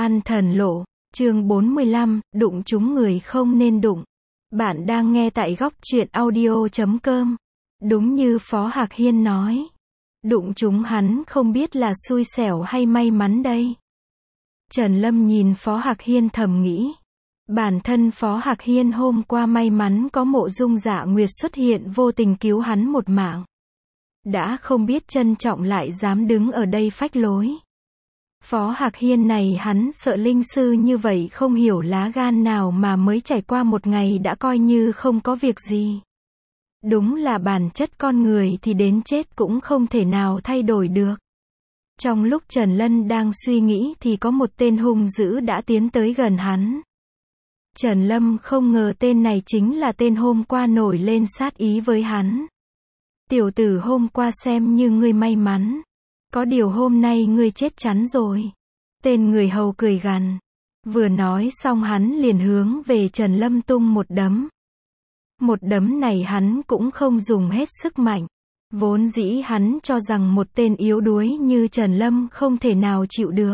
Ăn thần lộ, chương 45, đụng trúng người không nên đụng. Bạn đang nghe tại góc truyện audio.com. Đúng như Phó Hạc Hiên nói. Đụng trúng hắn không biết là xui xẻo hay may mắn đây. Trần Lâm nhìn Phó Hạc Hiên thầm nghĩ. Bản thân Phó Hạc Hiên hôm qua may mắn có Mộ Dung Dạ Nguyệt xuất hiện vô tình cứu hắn một mạng. Đã không biết trân trọng lại dám đứng ở đây phách lối. Phó Hạc Hiên này hắn sợ linh sư như vậy không hiểu lá gan nào mà mới trải qua một ngày đã coi như không có việc gì. Đúng là bản chất con người thì đến chết cũng không thể nào thay đổi được. Trong lúc Trần Lân đang suy nghĩ thì có một tên hung dữ đã tiến tới gần hắn. Trần Lâm không ngờ tên này chính là tên hôm qua nổi lên sát ý với hắn. Tiểu tử hôm qua xem như ngươi may mắn. Có điều hôm nay ngươi chết chắn rồi. Tên người hầu cười gằn. Vừa nói xong hắn liền hướng về Trần Lâm tung một đấm. Một đấm này hắn cũng không dùng hết sức mạnh. Vốn dĩ hắn cho rằng một tên yếu đuối như Trần Lâm không thể nào chịu được.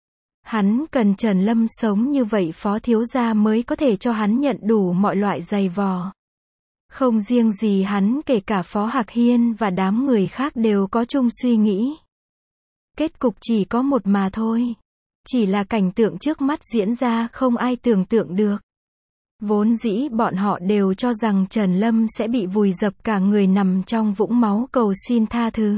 Hắn cần Trần Lâm sống như vậy Phó thiếu gia mới có thể cho hắn nhận đủ mọi loại giày vò. Không riêng gì hắn, kể cả Phó Hạc Hiên và đám người khác đều có chung suy nghĩ. Kết cục chỉ có một mà thôi. Chỉ là cảnh tượng trước mắt diễn ra không ai tưởng tượng được. Vốn dĩ bọn họ đều cho rằng Trần Lâm sẽ bị vùi dập cả người nằm trong vũng máu cầu xin tha thứ.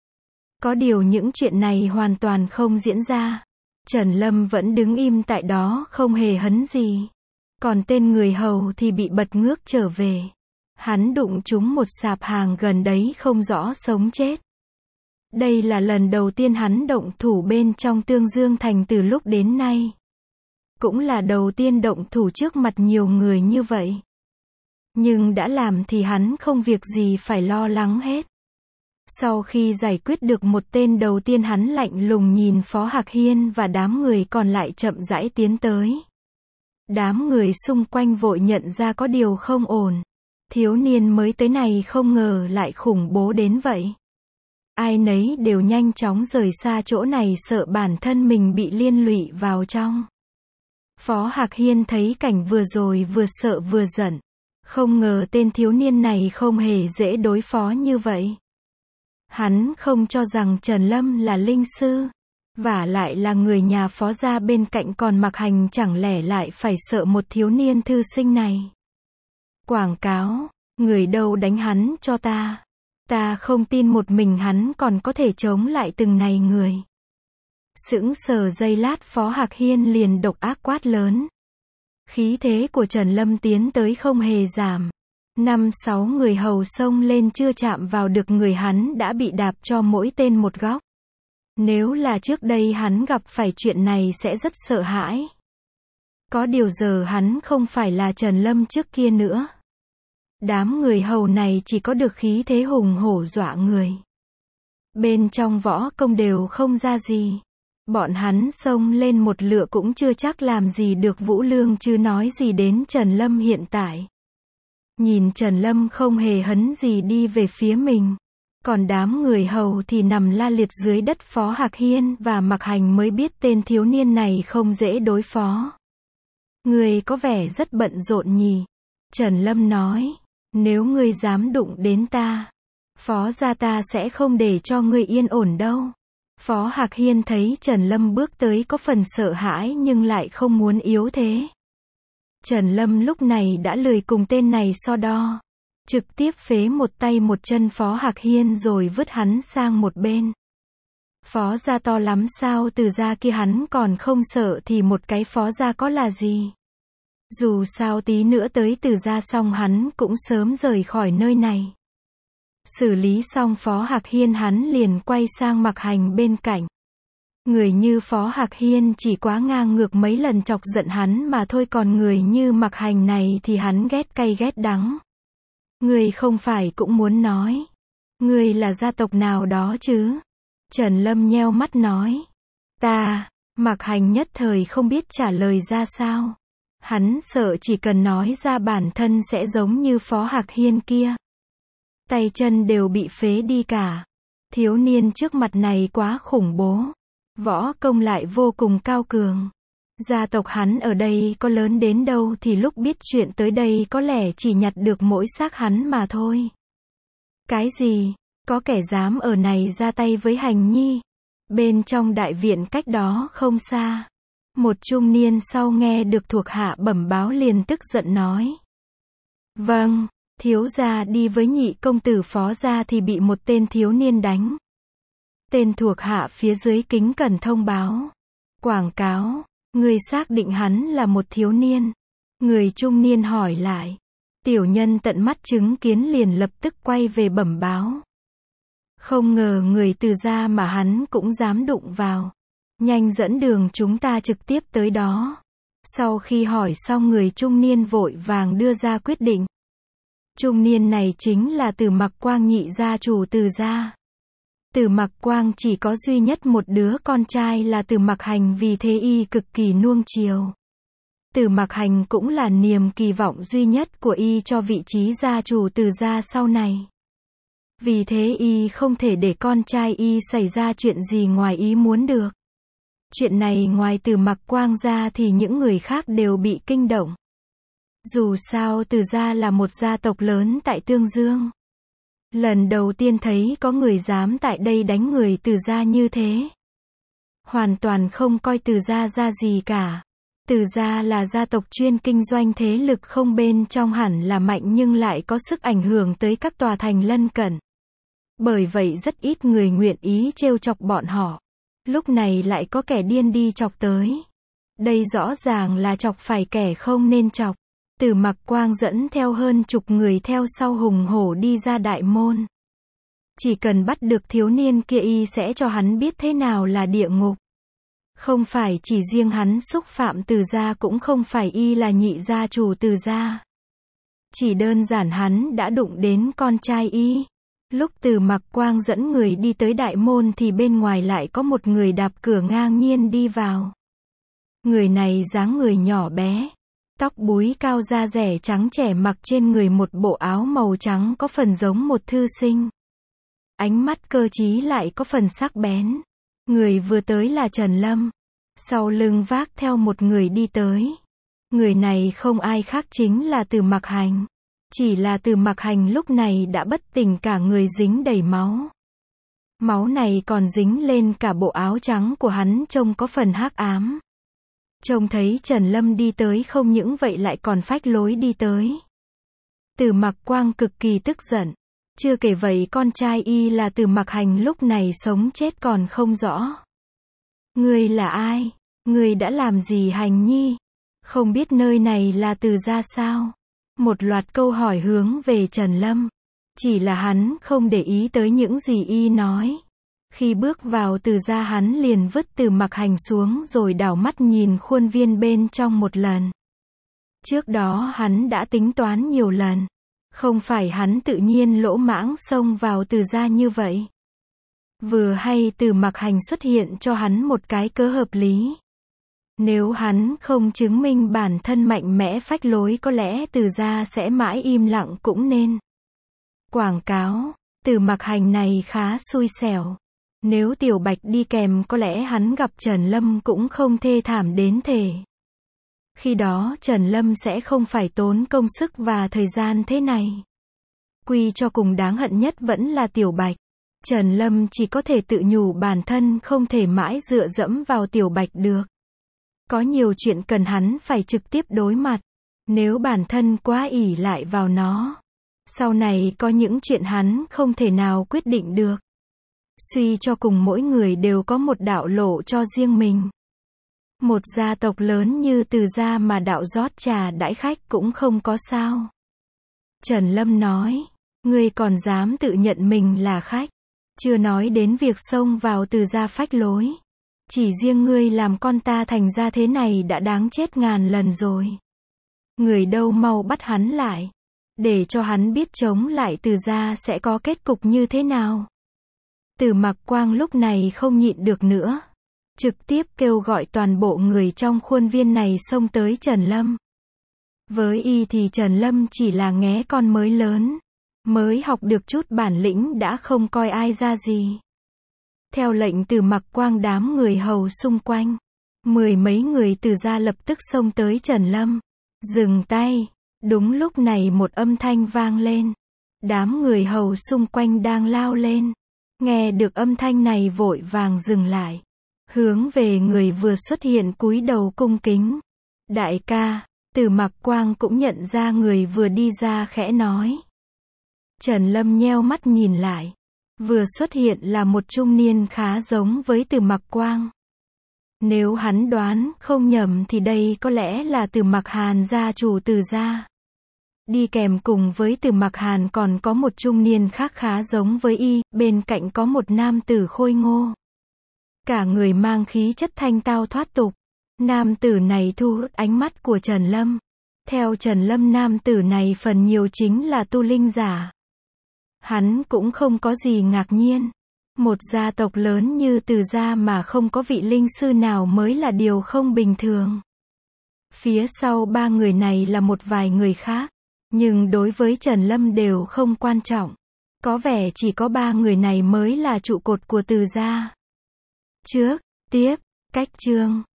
Có điều những chuyện này hoàn toàn không diễn ra. Trần Lâm vẫn đứng im tại đó không hề hấn gì. Còn tên người hầu thì bị bật ngước trở về. Hắn đụng trúng một sạp hàng gần đấy không rõ sống chết. Đây là lần đầu tiên hắn động thủ bên trong Tương Dương Thành từ lúc đến nay. Cũng là đầu tiên động thủ trước mặt nhiều người như vậy. Nhưng đã làm thì hắn không việc gì phải lo lắng hết. Sau khi giải quyết được một tên đầu tiên hắn lạnh lùng nhìn Phó Hạc Hiên và đám người còn lại chậm rãi tiến tới. Đám người xung quanh vội nhận ra có điều không ổn. Thiếu niên mới tới này không ngờ lại khủng bố đến vậy. Ai nấy đều nhanh chóng rời xa chỗ này sợ bản thân mình bị liên lụy vào trong. Phó Hạc Hiên thấy cảnh vừa rồi vừa sợ vừa giận. Không ngờ tên thiếu niên này không hề dễ đối phó như vậy. Hắn không cho rằng Trần Lâm là linh sư. Vả lại là người nhà Phó gia bên cạnh còn Mặc Hành chẳng lẽ lại phải sợ một thiếu niên thư sinh này. Quảng cáo, người đâu đánh hắn cho ta. Ta không tin một mình hắn còn có thể chống lại từng này người. Sững sờ giây lát Phó Hạc Hiên liền độc ác quát lớn. Khí thế của Trần Lâm tiến tới không hề giảm. 5-6 người hầu xông lên chưa chạm vào được người hắn đã bị đạp cho mỗi tên một góc. Nếu là trước đây hắn gặp phải chuyện này sẽ rất sợ hãi. Có điều giờ hắn không phải là Trần Lâm trước kia nữa. Đám người hầu này chỉ có được khí thế hùng hổ dọa người. Bên trong võ công đều không ra gì. Bọn hắn xông lên một lựa cũng chưa chắc làm gì được Vũ Lương chứ nói gì đến Trần Lâm hiện tại. Nhìn Trần Lâm không hề hấn gì đi về phía mình. Còn đám người hầu thì nằm la liệt dưới đất. Phó Hạc Hiên và Mặc Hành mới biết tên thiếu niên này không dễ đối phó. Người có vẻ rất bận rộn nhỉ. Trần Lâm nói. Nếu ngươi dám đụng đến ta, Phó gia ta sẽ không để cho ngươi yên ổn đâu. Phó Hạc Hiên thấy Trần Lâm bước tới có phần sợ hãi nhưng lại không muốn yếu thế. Trần Lâm lúc này đã lười cùng tên này so đo. Trực tiếp phế một tay một chân Phó Hạc Hiên rồi vứt hắn sang một bên. Phó gia to lắm sao, Từ gia kia hắn còn không sợ thì một cái Phó gia có là gì. Dù sao tí nữa tới Từ gia xong hắn cũng sớm rời khỏi nơi này. Xử lý xong Phó Hạc Hiên hắn liền quay sang Mặc Hành bên cạnh. Người như Phó Hạc Hiên chỉ quá ngang ngược mấy lần chọc giận hắn mà thôi, còn người như Mặc Hành này thì hắn ghét cay ghét đắng. Người không phải cũng muốn nói. Người là gia tộc nào đó chứ? Trần Lâm nheo mắt nói. Ta, Mặc Hành nhất thời không biết trả lời ra sao. Hắn sợ chỉ cần nói ra bản thân sẽ giống như Phó Hạc Hiên kia. Tay chân đều bị phế đi cả. Thiếu niên trước mặt này quá khủng bố. Võ công lại vô cùng cao cường. Gia tộc hắn ở đây có lớn đến đâu thì lúc biết chuyện tới đây có lẽ chỉ nhặt được mỗi xác hắn mà thôi. Cái gì? Có kẻ dám ở này ra tay với Hành Nhi? Bên trong đại viện cách đó không xa, một trung niên sau nghe được thuộc hạ bẩm báo liền tức giận nói. Vâng, thiếu gia đi với nhị công tử Phó gia thì bị một tên thiếu niên đánh. Tên thuộc hạ phía dưới kính cẩn thông báo. Quảng cáo, người xác định hắn là một thiếu niên. Người trung niên hỏi lại. Tiểu nhân tận mắt chứng kiến liền lập tức quay về bẩm báo. Không ngờ người Từ gia mà hắn cũng dám đụng vào. Nhanh dẫn đường chúng ta trực tiếp tới đó. Sau khi hỏi xong người trung niên vội vàng đưa ra quyết định. Trung niên này chính là Từ Mặc Quang nhị gia chủ Từ gia. Từ Mặc Quang chỉ có duy nhất một đứa con trai là Từ Mặc Hành, vì thế y cực kỳ nuông chiều. Từ Mặc Hành cũng là niềm kỳ vọng duy nhất của y cho vị trí gia chủ Từ gia sau này. Vì thế y không thể để con trai y xảy ra chuyện gì ngoài ý muốn được. Chuyện này ngoài Từ Mặc Quang ra thì những người khác đều bị kinh động. Dù sao Từ gia là một gia tộc lớn tại Tương Dương. Lần đầu tiên thấy có người dám tại đây đánh người Từ gia như thế. Hoàn toàn không coi Từ gia ra gì cả. Từ gia là gia tộc chuyên kinh doanh, thế lực không bên trong hẳn là mạnh nhưng lại có sức ảnh hưởng tới các tòa thành lân cận. Bởi vậy rất ít người nguyện ý trêu chọc bọn họ. Lúc này lại có kẻ điên đi chọc tới. Đây rõ ràng là chọc phải kẻ không nên chọc. Từ Mặc Quang dẫn theo hơn chục người theo sau hùng hổ đi ra đại môn. Chỉ cần bắt được thiếu niên kia y sẽ cho hắn biết thế nào là địa ngục. Không phải chỉ riêng hắn xúc phạm Từ gia, cũng không phải y là nhị gia chủ Từ gia. Chỉ đơn giản hắn đã đụng đến con trai y. Lúc Từ Mặc Quang dẫn người đi tới đại môn thì bên ngoài lại có một người đạp cửa ngang nhiên đi vào. Người này dáng người nhỏ bé, tóc búi cao, da rẻ trắng trẻ, mặc trên người một bộ áo màu trắng có phần giống một thư sinh. Ánh mắt cơ trí lại có phần sắc bén. Người vừa tới là Trần Lâm. Sau lưng vác theo một người đi tới. Người này không ai khác chính là Từ Mặc Hành. Chỉ là Từ Mặc Hành lúc này đã bất tỉnh, cả người dính đầy máu. Máu này còn dính lên cả bộ áo trắng của hắn, trông có phần hắc ám. Trông thấy Trần Lâm đi tới không những vậy lại còn phách lối đi tới. Từ Mặc Quang cực kỳ tức giận. Chưa kể vậy con trai y là Từ Mặc Hành lúc này sống chết còn không rõ. Ngươi là ai? Ngươi đã làm gì Hành Nhi? Không biết nơi này là Từ gia sao? Một loạt câu hỏi hướng về Trần Lâm. Chỉ là hắn không để ý tới những gì y nói. Khi bước vào Từ gia hắn liền vứt Từ Mặc Hành xuống rồi đảo mắt nhìn khuôn viên bên trong một lần. Trước đó hắn đã tính toán nhiều lần. Không phải hắn tự nhiên lỗ mãng xông vào Từ gia như vậy. Vừa hay Từ Mặc Hành xuất hiện cho hắn một cái cớ hợp lý. Nếu hắn không chứng minh bản thân mạnh mẽ phách lối có lẽ Từ gia sẽ mãi im lặng cũng nên. Quảng cáo, Từ Mặc Hành này khá xui xẻo. Nếu Tiểu Bạch đi kèm có lẽ hắn gặp Trần Lâm cũng không thê thảm đến thế. Khi đó Trần Lâm sẽ không phải tốn công sức và thời gian thế này. Quy cho cùng đáng hận nhất vẫn là Tiểu Bạch. Trần Lâm chỉ có thể tự nhủ bản thân không thể mãi dựa dẫm vào Tiểu Bạch được. Có nhiều chuyện cần hắn phải trực tiếp đối mặt. Nếu bản thân quá ỷ lại vào nó, sau này có những chuyện hắn không thể nào quyết định được. Suy cho cùng mỗi người đều có một đạo lộ cho riêng mình. Một gia tộc lớn như Từ gia mà đạo rót trà đãi khách cũng không có sao. Trần Lâm nói, ngươi còn dám tự nhận mình là khách. Chưa nói đến việc xông vào Từ gia phách lối. Chỉ riêng ngươi làm con ta thành ra thế này đã đáng chết ngàn lần rồi. Người đâu mau bắt hắn lại. Để cho hắn biết chống lại Từ gia sẽ có kết cục như thế nào. Từ Mặc Quang lúc này không nhịn được nữa. Trực tiếp kêu gọi toàn bộ người trong khuôn viên này xông tới Trần Lâm. Với y thì Trần Lâm chỉ là nghé con mới lớn. Mới học được chút bản lĩnh đã không coi ai ra gì. Theo lệnh Từ Mặc Quang đám người hầu xung quanh. Mười mấy người Từ gia lập tức xông tới Trần Lâm. Dừng tay. Đúng lúc này một âm thanh vang lên. Đám người hầu xung quanh đang lao lên. Nghe được âm thanh này vội vàng dừng lại. Hướng về người vừa xuất hiện cúi đầu cung kính. Đại ca. Từ Mặc Quang cũng nhận ra người vừa đi ra khẽ nói. Trần Lâm nheo mắt nhìn lại. Vừa xuất hiện là một trung niên khá giống với Từ Mặc Quang. Nếu hắn đoán không nhầm thì đây có lẽ là Từ Mặc Hàn gia chủ Từ gia. Đi kèm cùng với Từ Mặc Hàn còn có một trung niên khác khá giống với y, bên cạnh có một nam tử khôi ngô. Cả người mang khí chất thanh tao thoát tục. Nam tử này thu hút ánh mắt của Trần Lâm. Theo Trần Lâm, nam tử này phần nhiều chính là tu linh giả. Hắn cũng không có gì ngạc nhiên. Một gia tộc lớn như Từ gia mà không có vị linh sư nào mới là điều không bình thường. Phía sau ba người này là một vài người khác. Nhưng đối với Trần Lâm đều không quan trọng. Có vẻ chỉ có ba người này mới là trụ cột của Từ gia. Trước, tiếp, cách chương.